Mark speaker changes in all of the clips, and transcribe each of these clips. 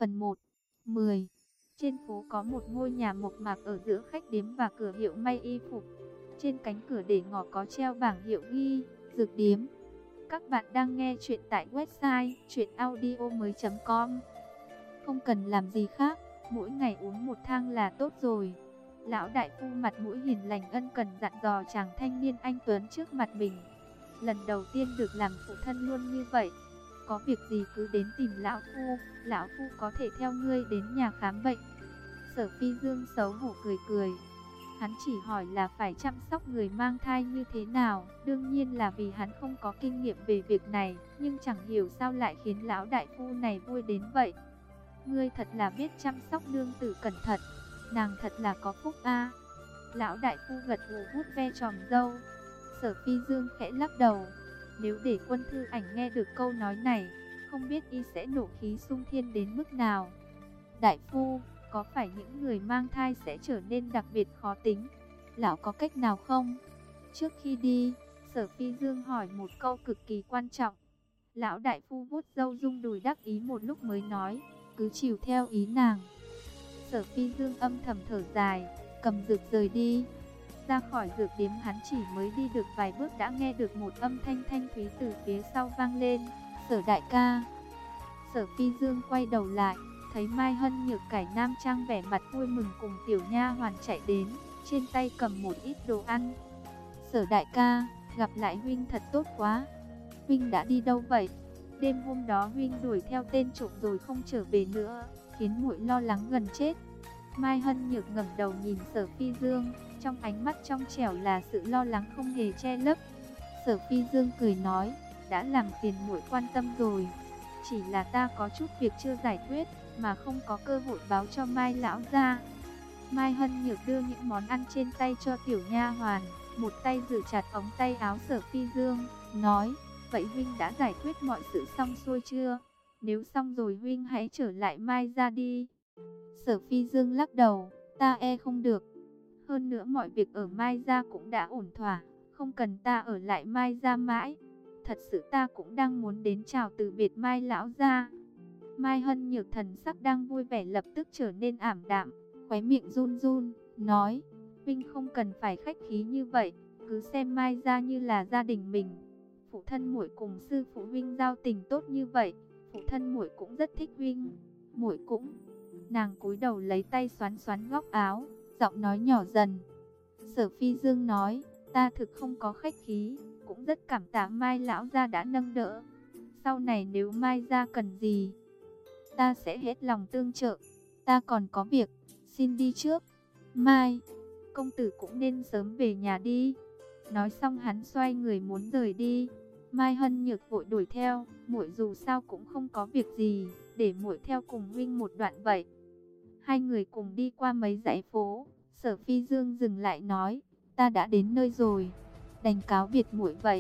Speaker 1: Phần 1. 10. Trên phố có một ngôi nhà mộc mạc ở giữa khách điếm và cửa hiệu may y phục. Trên cánh cửa để ngỏ có treo bảng hiệu ghi Dược điếm. Các bạn đang nghe chuyện tại website chuyenaudio.com. Không cần làm gì khác, mỗi ngày uống một thang là tốt rồi. Lão đại phu mặt mũi hiền lành ân cần dặn dò chàng thanh niên anh tuấn trước mặt mình. Lần đầu tiên được làm phụ thân luôn như vậy. Có việc gì cứ đến tìm lão phu có thể theo ngươi đến nhà khám bệnh. Sở Phi Dương xấu hổ cười cười. Hắn chỉ hỏi là phải chăm sóc người mang thai như thế nào, đương nhiên là vì hắn không có kinh nghiệm về việc này, nhưng chẳng hiểu sao lại khiến lão đại phu này vui đến vậy. Ngươi thật là biết chăm sóc nương tử cẩn thận, nàng thật là có phúc a. Lão đại phu gật gù vuốt ve chòm râu. Sở Phi Dương khẽ lắc đầu. Nếu để Quân Thư Ảnh nghe được câu nói này, không biết y sẽ nộ khí xung thiên đến mức nào. Đại phu, có phải những người mang thai sẽ trở nên đặc biệt khó tính? Lão có cách nào không? Trước khi đi, Sở Phi Dương hỏi một câu cực kỳ quan trọng. Lão đại phu vuốt râu rung đùi đắc ý một lúc mới nói, cứ chiều theo ý nàng. Sở Phi Dương âm thầm thở dài, cầm dược rời đi. Ra khỏi dược điếm hắn chỉ mới đi được vài bước đã nghe được một âm thanh thanh thúy từ phía sau vang lên. Sở đại ca. Sở Phi Dương quay đầu lại, thấy Mai Hân Nhược cải nam trang vẻ mặt vui mừng cùng tiểu nha hoàn chạy đến, trên tay cầm một ít đồ ăn. Sở đại ca, gặp lại huynh thật tốt quá. Huynh đã đi đâu vậy? Đêm hôm đó huynh đuổi theo tên trộm rồi không trở về nữa, khiến muội lo lắng gần chết. Mai Hân Nhược ngẩng đầu nhìn Sở Phi Dương, trong ánh mắt trong trẻo là sự lo lắng không hề che lấp. Sở Phi Dương cười nói, đã làm phiền muội quan tâm rồi. Chỉ là ta có chút việc chưa giải quyết, mà không có cơ hội báo cho Mai lão gia. Mai Hân Nhược đưa những món ăn trên tay cho tiểu nha hoàn, một tay giữ chặt ống tay áo Sở Phi Dương, nói, vậy huynh đã giải quyết mọi sự xong xuôi chưa? Nếu xong rồi huynh hãy trở lại Mai gia đi. Sở Phi Dương lắc đầu, ta không được. Hơn nữa mọi việc ở Mai gia cũng đã ổn thỏa, không cần ta ở lại Mai gia mãi. Thật sự ta cũng đang muốn đến chào từ biệt Mai lão gia. Mai Hân Nhược thần sắc đang vui vẻ lập tức trở nên ảm đạm, khóe miệng run run, nói, huynh không cần phải khách khí như vậy, cứ xem Mai gia như là gia đình mình. Phụ thân muội cùng sư phụ huynh giao tình tốt như vậy, phụ thân muội cũng rất thích huynh. Muội cũng. Nàng cúi đầu lấy tay xoắn xoắn góc áo, giọng nói nhỏ dần. Sở Phi Dương nói, ta thực không có khách khí, cũng rất cảm tạ Mai lão gia đã nâng đỡ. Sau này nếu Mai gia cần gì, ta sẽ hết lòng tương trợ. Ta còn có việc, xin đi trước. Mai, công tử cũng nên sớm về nhà đi. Nói xong hắn xoay người muốn rời đi. Mai Hân Nhược vội đuổi theo, muội dù sao cũng không có việc gì, để muội theo cùng huynh một đoạn vậy. Hai người cùng đi qua mấy dãy phố, Sở Phi Dương dừng lại nói, ta đã đến nơi rồi, đành cáo biệt muội vậy.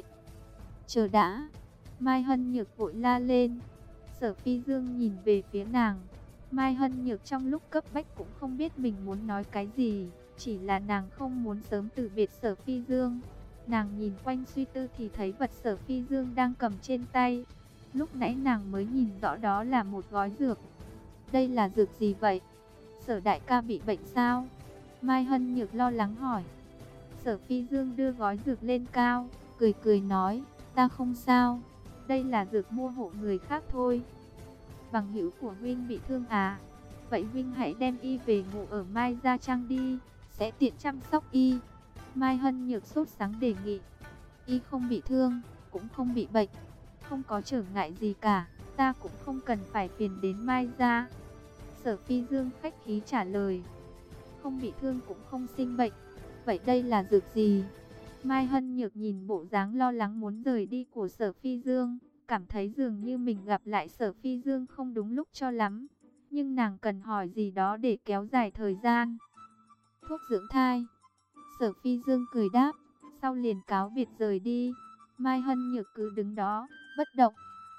Speaker 1: Chờ đã. Mai Hân Nhược vội la lên. Sở Phi Dương nhìn về phía nàng. Mai Hân Nhược trong lúc cấp bách cũng không biết mình muốn nói cái gì, chỉ là nàng không muốn sớm từ biệt Sở Phi Dương. Nàng nhìn quanh suy tư thì thấy vật Sở Phi Dương đang cầm trên tay. Lúc nãy nàng mới nhìn rõ đó là một gói dược. Đây là dược gì vậy? Sở đại ca bị bệnh sao? Mai Hân Nhược lo lắng hỏi. Sở Phi Dương đưa gói dược lên cao, cười cười nói, ta không sao. Đây là dược mua hộ người khác thôi. Bằng hữu của huynh bị thương à? Vậy huynh hãy đem y về ngủ ở Mai Gia Trang đi, sẽ tiện chăm sóc y. Mai Hân Nhược sốt sắng đề nghị. Y không bị thương, cũng không bị bệnh, không có trở ngại gì cả, ta cũng không cần phải phiền đến Mai Gia. Sở Phi Dương khách khí trả lời. Không bị thương cũng không sinh bệnh. Vậy đây là dược gì? Mai Hân Nhược nhìn bộ dáng lo lắng muốn rời đi của Sở Phi Dương, cảm thấy dường như mình gặp lại Sở Phi Dương không đúng lúc cho lắm. Nhưng nàng cần hỏi gì đó để kéo dài thời gian. Thuốc dưỡng thai. Sở Phi Dương cười đáp, sau liền cáo biệt rời đi. Mai Hân Nhược cứ đứng đó, bất động.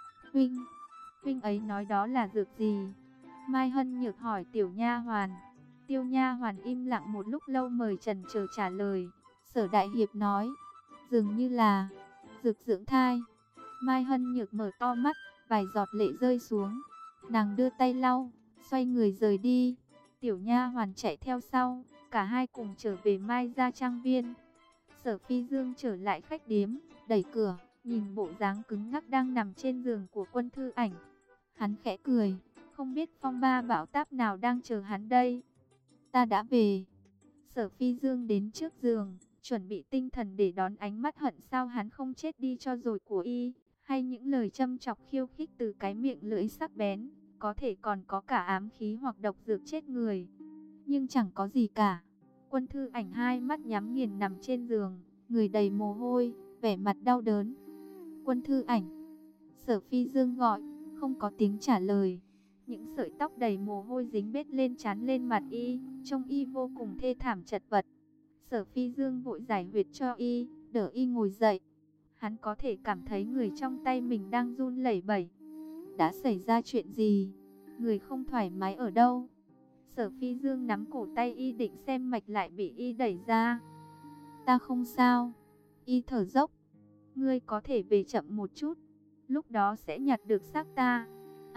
Speaker 1: Huynh ấy nói đó là dược gì? Mai Hân Nhược hỏi tiểu nha hoàn. Tiêu nha hoàn im lặng một lúc lâu mời chần chờ trả lời. Sở đại hiệp nói, dường như là dược dưỡng thai. Mai Hân Nhược mở to mắt, vài giọt lệ rơi xuống. Nàng đưa tay lau, xoay người rời đi. Tiểu nha hoàn chạy theo sau, cả hai cùng trở về Mai Gia trang viên. Sở Phi Dương trở lại khách điếm, đẩy cửa, nhìn bộ dáng cứng ngắc đang nằm trên giường của Quân Thư Ảnh. Hắn khẽ cười, không biết phong ba bão táp nào đang chờ hắn đây. Ta đã về. Sở Phi Dương đến trước giường, chuẩn bị tinh thần để đón ánh mắt hận sao hắn không chết đi cho rồi của y, hay những lời châm chọc khiêu khích từ cái miệng lưỡi sắc bén, có thể còn có cả ám khí hoặc độc dược chết người. Nhưng chẳng có gì cả. Quân Thư Ảnh hai mắt nhắm nghiền nằm trên giường, người đầy mồ hôi, vẻ mặt đau đớn. Quân Thư Ảnh. Sở Phi Dương gọi, không có tiếng trả lời. Những sợi tóc đầy mồ hôi dính bết lên trán lên mặt y, trông y vô cùng thê thảm chật vật. Sở Phi Dương vội giải huyệt cho y, đỡ y ngồi dậy. Hắn có thể cảm thấy người trong tay mình đang run lẩy bẩy. Đã xảy ra chuyện gì? Người không thoải mái ở đâu? Sở Phi Dương nắm cổ tay y định xem mạch lại bị y đẩy ra. Ta không sao. Y thở dốc. Ngươi có thể về chậm một chút, lúc đó sẽ nhặt được xác ta.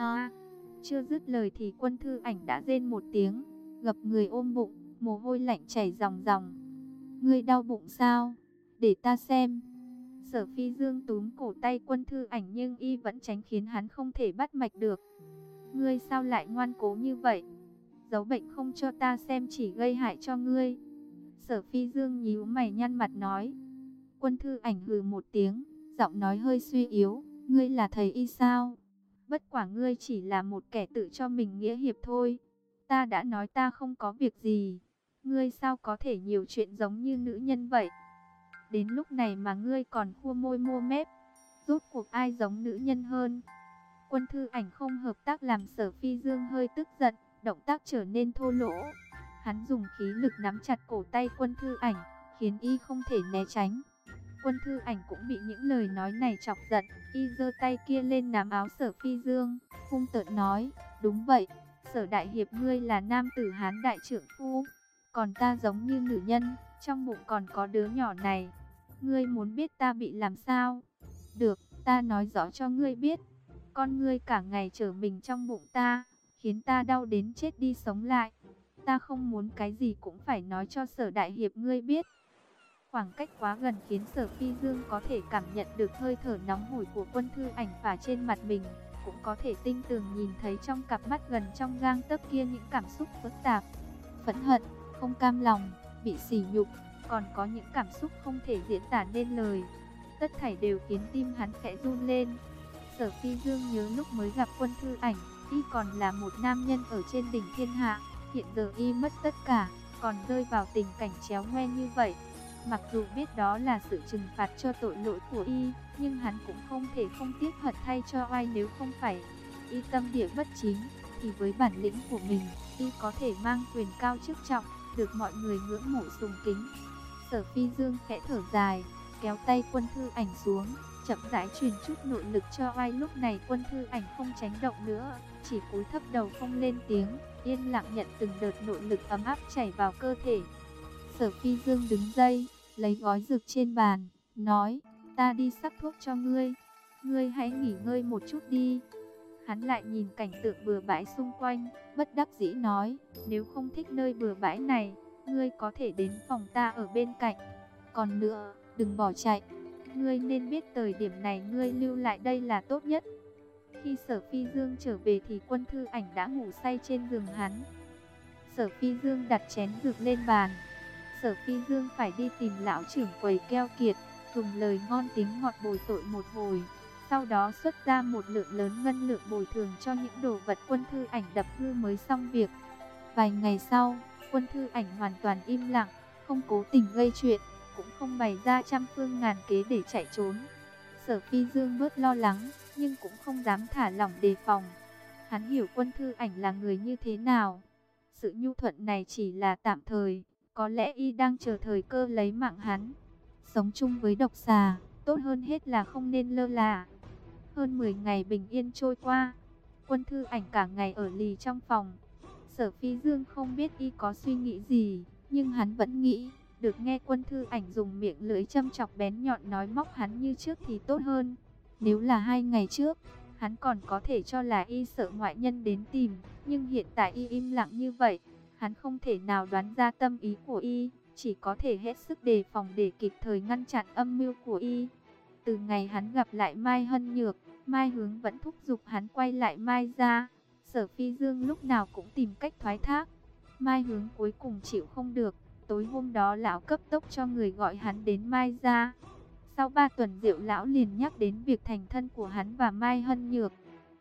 Speaker 1: Chưa dứt lời thì Quân Thư Ảnh đã rên một tiếng, gập người ôm bụng, mồ hôi lạnh chảy ròng ròng. Ngươi đau bụng sao? Để ta xem. Sở Phi Dương túm cổ tay Quân Thư Ảnh nhưng y vẫn tránh khiến hắn không thể bắt mạch được. Ngươi sao lại ngoan cố như vậy? Giấu bệnh không cho ta xem chỉ gây hại cho ngươi. Sở Phi Dương nhíu mày nhăn mặt nói. Quân Thư Ảnh hừ một tiếng, giọng nói hơi suy yếu. Ngươi là thầy y sao? Bất quả ngươi chỉ là một kẻ tự cho mình nghĩa hiệp thôi. Ta đã nói ta không có việc gì. Ngươi sao có thể nhiều chuyện giống như nữ nhân vậy? Đến lúc này mà ngươi còn khua môi mua mép. Rốt cuộc ai giống nữ nhân hơn? Quân Thư Ảnh không hợp tác làm Sở Phi Dương hơi tức giận, động tác trở nên thô lỗ. Hắn dùng khí lực nắm chặt cổ tay Quân Thư Ảnh, khiến y không thể né tránh. Quân Thư Ảnh cũng bị những lời nói này chọc giận, y giơ tay kia lên nắm áo Sở Phi Dương, hung tợn nói, đúng vậy, Sở đại hiệp ngươi là nam tử Hán đại trượng phu, còn ta giống như nữ nhân, trong bụng còn có đứa nhỏ này. Ngươi muốn biết ta bị làm sao? Được, ta nói rõ cho ngươi biết. Con ngươi cả ngày trở mình trong bụng ta, khiến ta đau đến chết đi sống lại. Ta không muốn cái gì cũng phải nói cho Sở đại hiệp ngươi biết. Khoảng cách quá gần khiến Sở Phi Dương có thể cảm nhận được hơi thở nóng hổi của Quân Thư Ảnh phả trên mặt mình, cũng có thể tinh tường nhìn thấy trong cặp mắt gần trong gang tấc kia những cảm xúc phức tạp, phẫn hận, không cam lòng, bị sỉ nhục, còn có những cảm xúc không thể diễn tả nên lời. Tất thảy đều khiến tim hắn khẽ run lên. Sở Phi Dương nhớ lúc mới gặp Quân Thư Ảnh, y còn là một nam nhân ở trên đỉnh thiên hạ, hiện giờ y mất tất cả, còn rơi vào tình cảnh chéo ngoe như vậy. Mặc dù biết đó là sự trừng phạt cho tội lỗi của y, nhưng hắn cũng không thể không tiếc hận thay cho ai. Nếu không phải y tâm địa bất chính, thì với bản lĩnh của mình, y có thể mang quyền cao chức trọng, được mọi người ngưỡng mộ sùng kính. Sở Phi Dương khẽ thở dài, kéo tay Quân Thư Ảnh xuống, chậm rãi truyền chút nội lực cho ai. Lúc này Quân Thư Ảnh không tránh động nữa, chỉ cúi thấp đầu không lên tiếng, yên lặng nhận từng đợt nội lực ấm áp chảy vào cơ thể. Sở Phi Dương đứng dậy, lấy gói dược trên bàn, nói, ta đi sắc thuốc cho ngươi, ngươi hãy nghỉ ngơi một chút đi. Hắn lại nhìn cảnh tượng bừa bãi xung quanh, bất đắc dĩ nói, nếu không thích nơi bừa bãi này, ngươi có thể đến phòng ta ở bên cạnh. Còn nữa, đừng bỏ chạy, ngươi nên biết thời điểm này ngươi lưu lại đây là tốt nhất. Khi Sở Phi Dương trở về thì Quân Thư Ảnh đã ngủ say trên giường hắn. Sở Phi Dương đặt chén dược lên bàn. Sở Phi Dương phải đi tìm lão trưởng quầy keo kiệt, dùng lời ngon tiếng ngọt bồi tội một hồi. Sau đó xuất ra một lượng lớn ngân lượng bồi thường cho những đồ vật Quân Thư Ảnh đập hư mới xong việc. Vài ngày sau, Quân Thư Ảnh hoàn toàn im lặng, không cố tình gây chuyện, cũng không bày ra trăm phương ngàn kế để chạy trốn. Sở Phi Dương bớt lo lắng, nhưng cũng không dám thả lỏng đề phòng. Hắn hiểu Quân Thư Ảnh là người như thế nào. Sự nhu thuận này chỉ là tạm thời, có lẽ y đang chờ thời cơ lấy mạng hắn. Sống chung với độc xà, tốt hơn hết là không nên lơ là. Hơn 10 ngày bình yên trôi qua, Quân Thư Ảnh cả ngày ở lì trong phòng. Sở Phi Dương không biết y có suy nghĩ gì, nhưng hắn vẫn nghĩ, được nghe Quân Thư Ảnh dùng miệng lưỡi châm chọc bén nhọn nói móc hắn như trước thì tốt hơn. Nếu là 2 ngày trước, Hắn còn có thể cho là y sợ ngoại nhân đến tìm, nhưng hiện tại y im lặng như vậy, hắn không thể nào đoán ra tâm ý của y, chỉ có thể hết sức đề phòng để kịp thời ngăn chặn âm mưu của y. Từ ngày hắn gặp lại Mai Hân Nhược, Mai Hướng vẫn thúc giục hắn quay lại Mai gia. Sở Phi Dương lúc nào cũng tìm cách thoái thác. Mai Hướng cuối cùng chịu không được, tối hôm đó lão cấp tốc cho người gọi hắn đến Mai gia. Sau 3 tuần rượu lão liền nhắc đến việc thành thân của hắn và Mai Hân Nhược.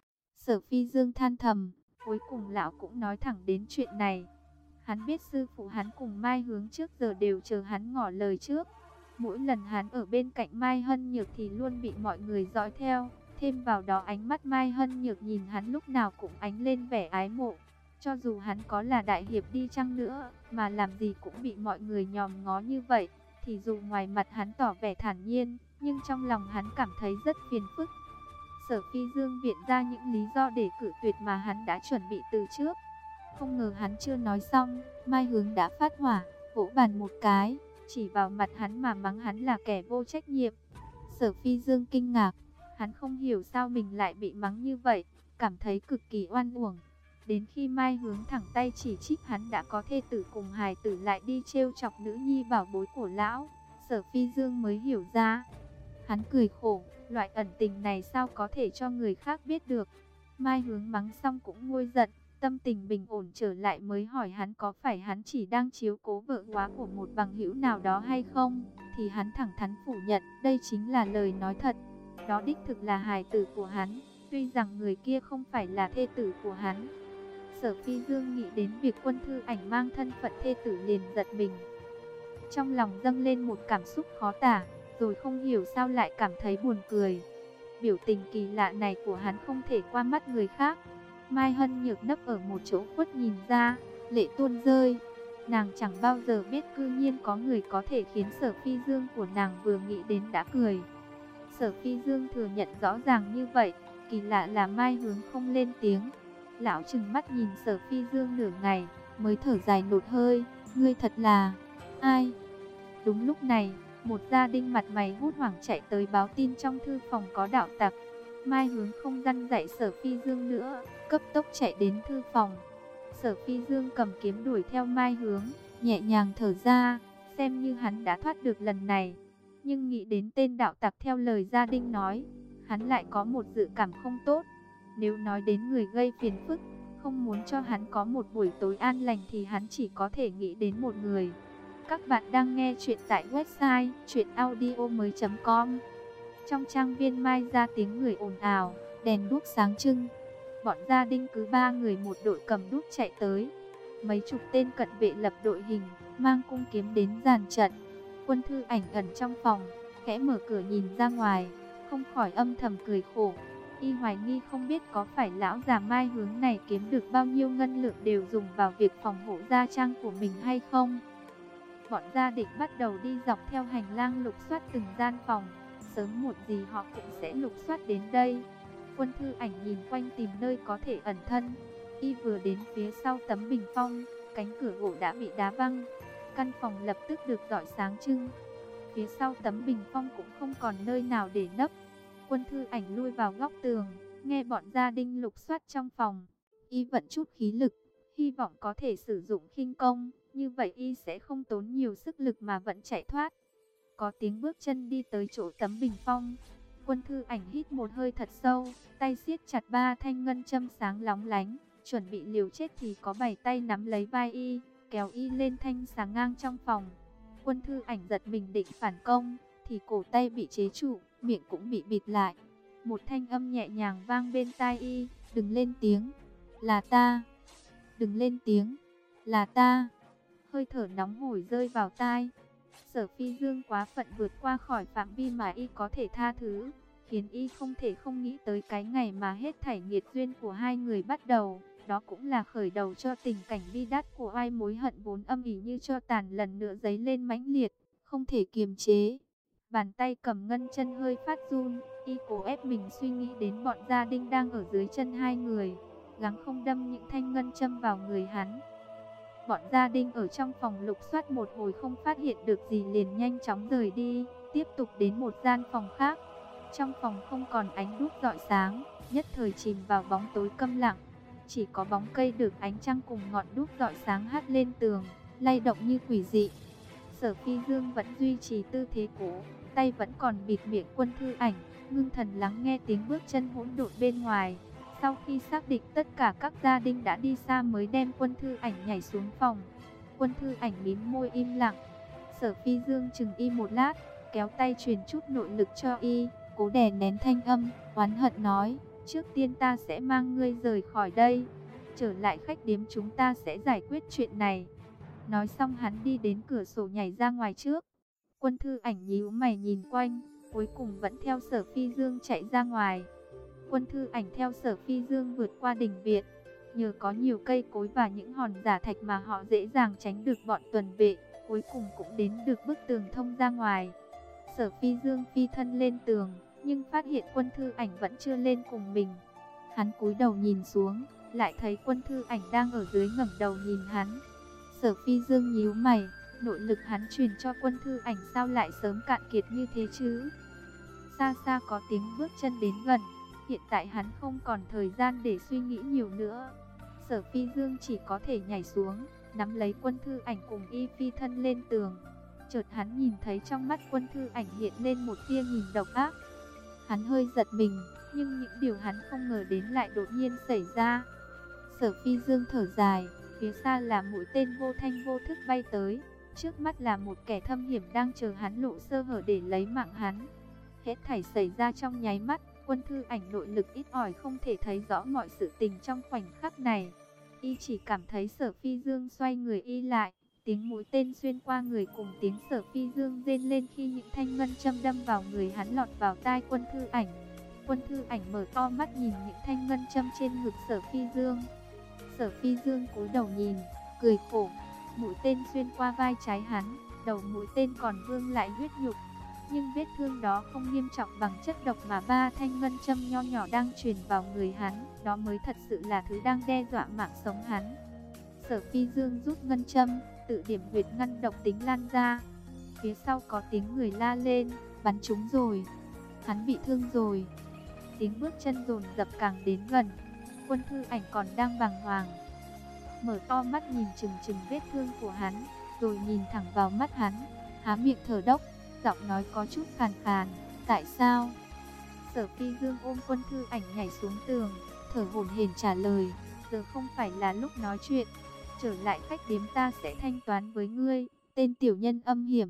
Speaker 1: Sở Phi Dương than thầm, cuối cùng lão cũng nói thẳng đến chuyện này. Hắn biết sư phụ hắn cùng Mai Hướng trước giờ đều chờ hắn ngỏ lời trước. Mỗi lần hắn ở bên cạnh Mai Hân Nhược thì luôn bị mọi người dõi theo. Thêm vào đó ánh mắt Mai Hân Nhược nhìn hắn lúc nào cũng ánh lên vẻ ái mộ. Cho dù hắn có là đại hiệp đi chăng nữa, mà làm gì cũng bị mọi người nhòm ngó như vậy, thì dù ngoài mặt hắn tỏ vẻ thản nhiên, nhưng trong lòng hắn cảm thấy rất phiền phức. Sở Phi Dương viện ra những lý do để cự tuyệt mà hắn đã chuẩn bị từ trước. Không ngờ hắn chưa nói xong, Mai Hướng đã phát hỏa, vỗ bàn một cái, chỉ vào mặt hắn mà mắng hắn là kẻ vô trách nhiệm. Sở Phi Dương kinh ngạc, hắn không hiểu sao mình lại bị mắng như vậy, cảm thấy cực kỳ oan uổng. Đến khi Mai Hướng thẳng tay chỉ trích hắn đã có thê tử cùng hài tử lại đi trêu chọc nữ nhi bảo bối của lão, Sở Phi Dương mới hiểu ra. Hắn cười khổ, loại ẩn tình này sao có thể cho người khác biết được. Mai Hướng mắng xong cũng nguôi giận, tâm tình bình ổn trở lại mới hỏi hắn có phải hắn chỉ đang chiếu cố vợ quá của một bằng hữu nào đó hay không. Thì hắn thẳng thắn phủ nhận đây chính là lời nói thật. Đó đích thực là hài tử của hắn, tuy rằng người kia không phải là thê tử của hắn. Sở Phi Dương nghĩ đến việc Quân Thư Ảnh mang thân phận thê tử liền giật mình. Trong lòng dâng lên một cảm xúc khó tả, rồi không hiểu sao lại cảm thấy buồn cười. Biểu tình kỳ lạ này của hắn không thể qua mắt người khác. Mai Hân Nhược nấp ở một chỗ khuất nhìn ra, lệ tuôn rơi. Nàng chẳng bao giờ biết cư nhiên có người có thể khiến Sở Phi Dương của nàng vừa nghĩ đến đã cười. Sở Phi Dương thừa nhận rõ ràng như vậy, kỳ lạ là Mai Hướng không lên tiếng. Lão trừng mắt nhìn Sở Phi Dương nửa ngày, mới thở dài nột hơi, ngươi thật là... ai? Đúng lúc này, một gia đình mặt mày hốt hoảng chạy tới báo tin trong thư phòng có đạo tặc. Mai Hướng không răn dạy Sở Phi Dương nữa, cấp tốc chạy đến thư phòng. Sở Phi Dương cầm kiếm đuổi theo Mai Hướng, nhẹ nhàng thở ra, xem như hắn đã thoát được lần này. Nhưng nghĩ đến tên đạo tặc theo lời gia đình nói, hắn lại có một dự cảm không tốt. Nếu nói đến người gây phiền phức, không muốn cho hắn có một buổi tối an lành thì hắn chỉ có thể nghĩ đến một người. Các bạn đang nghe chuyện tại website chuyenaudio.com. Trong trang viên Mai ra tiếng người ồn ào, đèn đuốc sáng trưng. Bọn gia đình cứ 3 người một đội cầm đuốc chạy tới. Mấy chục tên cận vệ lập đội hình, mang cung kiếm đến dàn trận. Quân Thư Ảnh ẩn trong phòng, khẽ mở cửa nhìn ra ngoài, không khỏi âm thầm cười khổ. Y hoài nghi không biết có phải lão già Mai Hướng này kiếm được bao nhiêu ngân lượng đều dùng vào việc phòng hộ gia trang của mình hay không. Bọn gia định bắt đầu đi dọc theo hành lang lục soát từng gian phòng. Sớm muộn gì họ cũng sẽ lục soát đến đây. Quân Thư Ảnh nhìn quanh tìm nơi có thể ẩn thân. Y vừa đến phía sau tấm bình phong, cánh cửa gỗ đã bị đá văng. Căn phòng lập tức được rọi sáng trưng. Phía sau tấm bình phong cũng không còn nơi nào để nấp. Quân Thư Ảnh lui vào góc tường, nghe bọn gia đình lục soát trong phòng. Y vận chút khí lực, hy vọng có thể sử dụng khinh công. Như vậy y sẽ không tốn nhiều sức lực mà vẫn chạy thoát. Có tiếng bước chân đi tới chỗ tấm bình phong. Quân Thư Ảnh hít một hơi thật sâu, tay siết chặt 3 thanh ngân châm sáng lóng lánh, chuẩn bị liều chết thì có 7 tay nắm lấy vai y, kéo y lên thanh sáng ngang trong phòng. Quân Thư Ảnh giật mình định phản công, thì cổ tay bị chế trụ, miệng cũng bị bịt lại. Một thanh âm nhẹ nhàng vang bên tai y, đừng lên tiếng, là ta. Đừng lên tiếng, là ta. Hơi thở nóng hổi rơi vào tai. Sở Phi Dương quá phận vượt qua khỏi phạm vi mà y có thể tha thứ, khiến y không thể không nghĩ tới cái ngày mà hết thảy nghiệt duyên của hai người bắt đầu. Đó cũng là khởi đầu cho tình cảnh bi đát của ai mối hận vốn âm ỉ như tro tàn lần nữa dấy lên mãnh liệt, không thể kiềm chế. Bàn tay cầm ngân chân hơi phát run, y cố ép mình suy nghĩ đến bọn gia đình đang ở dưới chân hai người, gắng không đâm những thanh ngân châm vào người hắn. Bọn gia đình ở trong phòng lục soát một hồi không phát hiện được gì liền nhanh chóng rời đi, tiếp tục đến một gian phòng khác. Trong phòng không còn ánh đuốc rọi sáng, nhất thời chìm vào bóng tối câm lặng. Chỉ có bóng cây được ánh trăng cùng ngọn đuốc rọi sáng hắt lên tường, lay động như quỷ dị. Sở Phi Dương vẫn duy trì tư thế cũ, tay vẫn còn bịt miệng Quân Thư Ảnh, ngưng thần lắng nghe tiếng bước chân hỗn độn bên ngoài. Sau khi xác định tất cả các gia đình đã đi xa mới đem Quân Thư Ảnh nhảy xuống phòng. Quân Thư Ảnh mím môi im lặng. Sở Phi Dương chừng y một lát, kéo tay truyền chút nội lực cho y, cố đè nén thanh âm, oán hận nói: trước tiên ta sẽ mang ngươi rời khỏi đây, trở lại khách điếm chúng ta sẽ giải quyết chuyện này. Nói xong hắn đi đến cửa sổ nhảy ra ngoài trước. Quân Thư Ảnh nhíu mày nhìn quanh, cuối cùng vẫn theo Sở Phi Dương chạy ra ngoài. Quân Thư Ảnh theo Sở Phi Dương vượt qua đình viện. Nhờ có nhiều cây cối và những hòn giả thạch mà họ dễ dàng tránh được bọn tuần vệ, cuối cùng cũng đến được bức tường thông ra ngoài. Sở Phi Dương phi thân lên tường, nhưng phát hiện Quân Thư Ảnh vẫn chưa lên cùng mình. Hắn cúi đầu nhìn xuống, lại thấy Quân Thư Ảnh đang ở dưới ngẩng đầu nhìn hắn. Sở Phi Dương nhíu mày, nội lực hắn truyền cho Quân Thư Ảnh sao lại sớm cạn kiệt như thế chứ? Xa xa có tiếng bước chân đến gần, hiện tại hắn không còn thời gian để suy nghĩ nhiều nữa. Sở Phi Dương chỉ có thể nhảy xuống, nắm lấy Quân Thư Ảnh cùng y phi thân lên tường. Chợt hắn nhìn thấy trong mắt Quân Thư Ảnh hiện lên một tia nhìn độc ác. Hắn hơi giật mình, nhưng những điều hắn không ngờ đến lại đột nhiên xảy ra. Sở Phi Dương thở dài, phía xa là mũi tên vô thanh vô thức bay tới, trước mắt là một kẻ thâm hiểm đang chờ hắn lộ sơ hở để lấy mạng hắn. Hết thảy xảy ra trong nháy mắt, Quân Thư Ảnh nội lực ít ỏi không thể thấy rõ mọi sự tình trong khoảnh khắc này. Y chỉ cảm thấy Sở Phi Dương xoay người y lại, tiếng mũi tên xuyên qua người cùng tiếng Sở Phi Dương rên lên khi những thanh ngân châm đâm vào người hắn lọt vào tai Quân Thư Ảnh. Quân Thư Ảnh mở to mắt nhìn những thanh ngân châm trên ngực Sở Phi Dương. Sở Phi Dương cúi đầu nhìn, cười khổ. Mũi tên xuyên qua vai trái hắn, đầu mũi tên còn vương lại huyết nhục. Nhưng vết thương đó không nghiêm trọng bằng chất độc mà 3 thanh ngân châm nho nhỏ đang truyền vào người hắn. Đó mới thật sự là thứ đang đe dọa mạng sống hắn. Sở Phi Dương rút ngân châm, tự điểm huyệt ngăn độc tính lan ra. Phía sau có tiếng người la lên, bắn trúng rồi, hắn bị thương rồi. Tiếng bước chân dồn dập càng đến gần. Quân Thư Ảnh còn đang bàng hoàng, mở to mắt nhìn chừng chừng vết thương của hắn, rồi nhìn thẳng vào mắt hắn, há miệng thở đốc, giọng nói có chút khàn khàn: tại sao? Sở Phi Dương ôm Quân Thư Ảnh nhảy xuống tường, thở hổn hển trả lời: giờ không phải là lúc nói chuyện, trở lại khách điếm ta sẽ thanh toán với ngươi, tên tiểu nhân âm hiểm.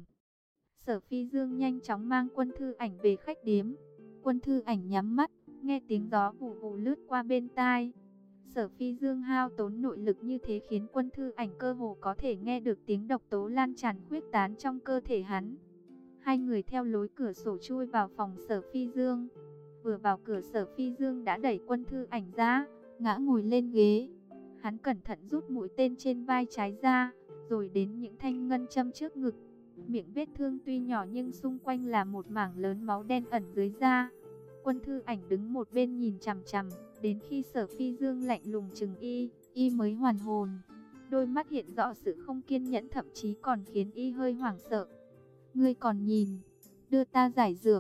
Speaker 1: Sở Phi Dương nhanh chóng mang Quân Thư Ảnh về khách điếm. Quân Thư Ảnh nhắm mắt, nghe tiếng gió vù vù lướt qua bên tai. Sở Phi Dương hao tốn nội lực như thế khiến Quân Thư Ảnh cơ hồ có thể nghe được tiếng độc tố lan tràn khuếch tán trong cơ thể hắn. Hai người theo lối cửa sổ chui vào phòng Sở Phi Dương. Vừa vào cửa, Sở Phi Dương đã đẩy Quân Thư Ảnh ra, ngã ngồi lên ghế. Hắn cẩn thận rút mũi tên trên vai trái ra, rồi đến những thanh ngân châm trước ngực. Miệng vết thương tuy nhỏ nhưng xung quanh là một mảng lớn máu đen ẩn dưới da. Quân Thư Ảnh đứng một bên nhìn chằm chằm, đến khi Sở Phi Dương lạnh lùng chừng y mới hoàn hồn. Đôi mắt hiện rõ sự không kiên nhẫn, thậm chí còn khiến y hơi hoảng sợ. Ngươi còn nhìn, đưa ta giải dược.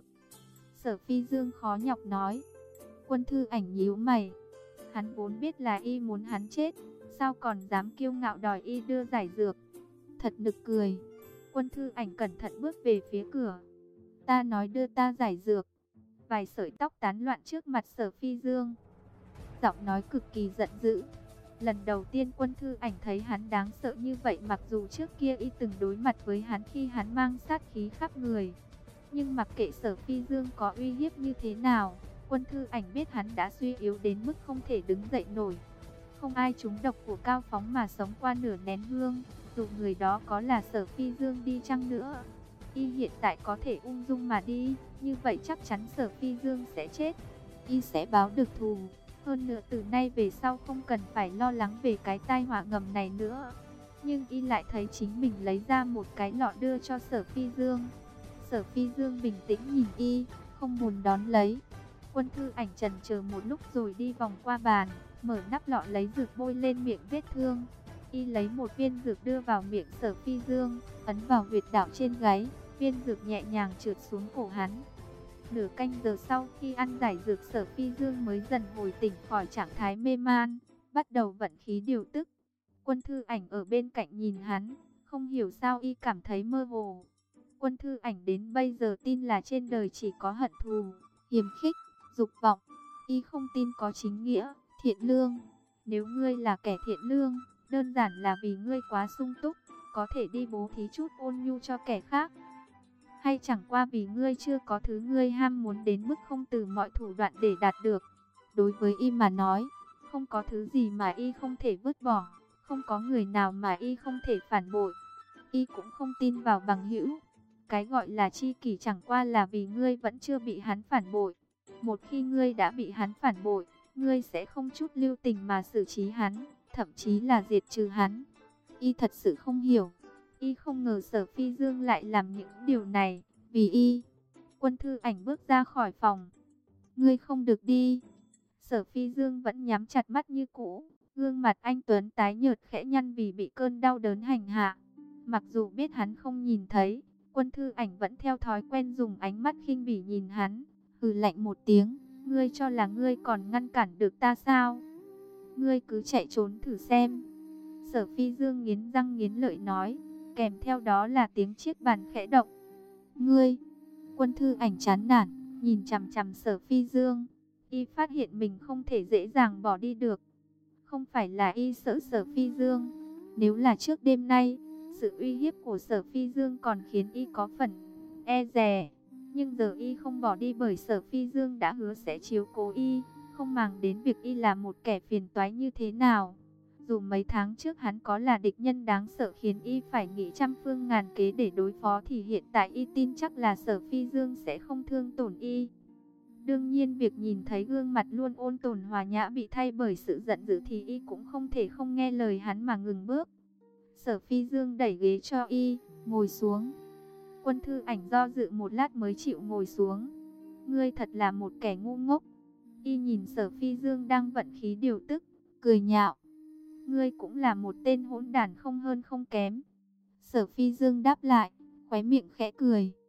Speaker 1: Sở Phi Dương khó nhọc nói. Quân Thư Ảnh nhíu mày. Hắn vốn biết là y muốn hắn chết, sao còn dám kiêu ngạo đòi y đưa giải dược. Thật nực cười. Quân Thư Ảnh cẩn thận bước về phía cửa. Ta nói đưa ta giải dược. Vài sợi tóc tán loạn trước mặt Sở Phi Dương, giọng nói cực kỳ giận dữ. Lần đầu tiên Quân Thư Ảnh thấy hắn đáng sợ như vậy, mặc dù trước kia y từng đối mặt với hắn khi hắn mang sát khí khắp người. Nhưng mặc kệ Sở Phi Dương có uy hiếp như thế nào, Quân Thư Ảnh biết hắn đã suy yếu đến mức không thể đứng dậy nổi. Không ai trúng độc của Cao Phóng mà sống qua nửa nén hương, dù người đó có là Sở Phi Dương đi chăng nữa. Y hiện tại có thể ung dung mà đi, như vậy chắc chắn Sở Phi Dương sẽ chết. Y sẽ báo được thù. Hơn nữa từ nay về sau không cần phải lo lắng về cái tai họa ngầm này nữa. Nhưng y lại thấy chính mình lấy ra một cái lọ đưa cho Sở Phi Dương. Sở Phi Dương bình tĩnh nhìn y, không muốn đón lấy. Quân Thư Ảnh chần chờ một lúc rồi đi vòng qua bàn, mở nắp lọ lấy dược bôi lên miệng vết thương. Y lấy một viên dược đưa vào miệng Sở Phi Dương, ấn vào huyệt đạo trên gáy, viên dược nhẹ nhàng trượt xuống cổ hắn. Nửa canh giờ sau khi ăn giải dược, Sở Phi Dương mới dần hồi tỉnh khỏi trạng thái mê man, bắt đầu vận khí điều tức. Quân Thư Ảnh ở bên cạnh nhìn hắn, không hiểu sao y cảm thấy mơ hồ. Quân Thư Ảnh đến bây giờ tin là trên đời chỉ có hận thù, hiềm khích, dục vọng. Y không tin có chính nghĩa, thiện lương. Nếu ngươi là kẻ thiện lương, đơn giản là vì ngươi quá sung túc, có thể đi bố thí chút ôn nhu cho kẻ khác. Hay chẳng qua vì ngươi chưa có thứ ngươi ham muốn đến mức không từ mọi thủ đoạn để đạt được. Đối với y mà nói, không có thứ gì mà y không thể vứt bỏ, không có người nào mà y không thể phản bội. Y cũng không tin vào bằng hữu. Cái gọi là tri kỷ chẳng qua là vì ngươi vẫn chưa bị hắn phản bội. Một khi ngươi đã bị hắn phản bội, ngươi sẽ không chút lưu tình mà xử trí hắn, thậm chí là diệt trừ hắn. Y thật sự không hiểu. Y không ngờ Sở Phi Dương lại làm những điều này vì y. Quân Thư Ảnh bước ra khỏi phòng. Ngươi không được đi. Sở Phi Dương vẫn nhắm chặt mắt như cũ. Gương mặt anh tuấn tái nhợt khẽ nhăn vì bị cơn đau đớn hành hạ. Mặc dù biết hắn không nhìn thấy, Quân Thư Ảnh vẫn theo thói quen dùng ánh mắt khinh bỉ nhìn hắn, hừ lạnh một tiếng. Ngươi cho là ngươi còn ngăn cản được ta sao? Ngươi cứ chạy trốn thử xem. Sở Phi Dương nghiến răng nghiến lợi nói, kèm theo đó là tiếng chiếc bàn khẽ động. Ngươi! Quân Thư Ảnh chán nản, nhìn chằm chằm Sở Phi Dương. Y phát hiện mình không thể dễ dàng bỏ đi được. Không phải là y sợ Sở Phi Dương. Nếu là trước đêm nay, sự uy hiếp của Sở Phi Dương còn khiến y có phần e dè. Nhưng giờ y không bỏ đi bởi Sở Phi Dương đã hứa sẽ chiếu cố y, không màng đến việc y là một kẻ phiền toái như thế nào. Dù mấy tháng trước hắn có là địch nhân đáng sợ khiến y phải nghĩ trăm phương ngàn kế để đối phó, thì hiện tại y tin chắc là Sở Phi Dương sẽ không thương tổn y. Đương nhiên việc nhìn thấy gương mặt luôn ôn tồn hòa nhã bị thay bởi sự giận dữ thì y cũng không thể không nghe lời hắn mà ngừng bước. Sở Phi Dương đẩy ghế cho y, ngồi xuống. Quân Thư Ảnh do dự một lát mới chịu ngồi xuống. Ngươi thật là một kẻ ngu ngốc. Y nhìn Sở Phi Dương đang vận khí điều tức, cười nhạo. Ngươi cũng là một tên hỗn đản không hơn không kém. Sở Phi Dương đáp lại, khóe miệng khẽ cười.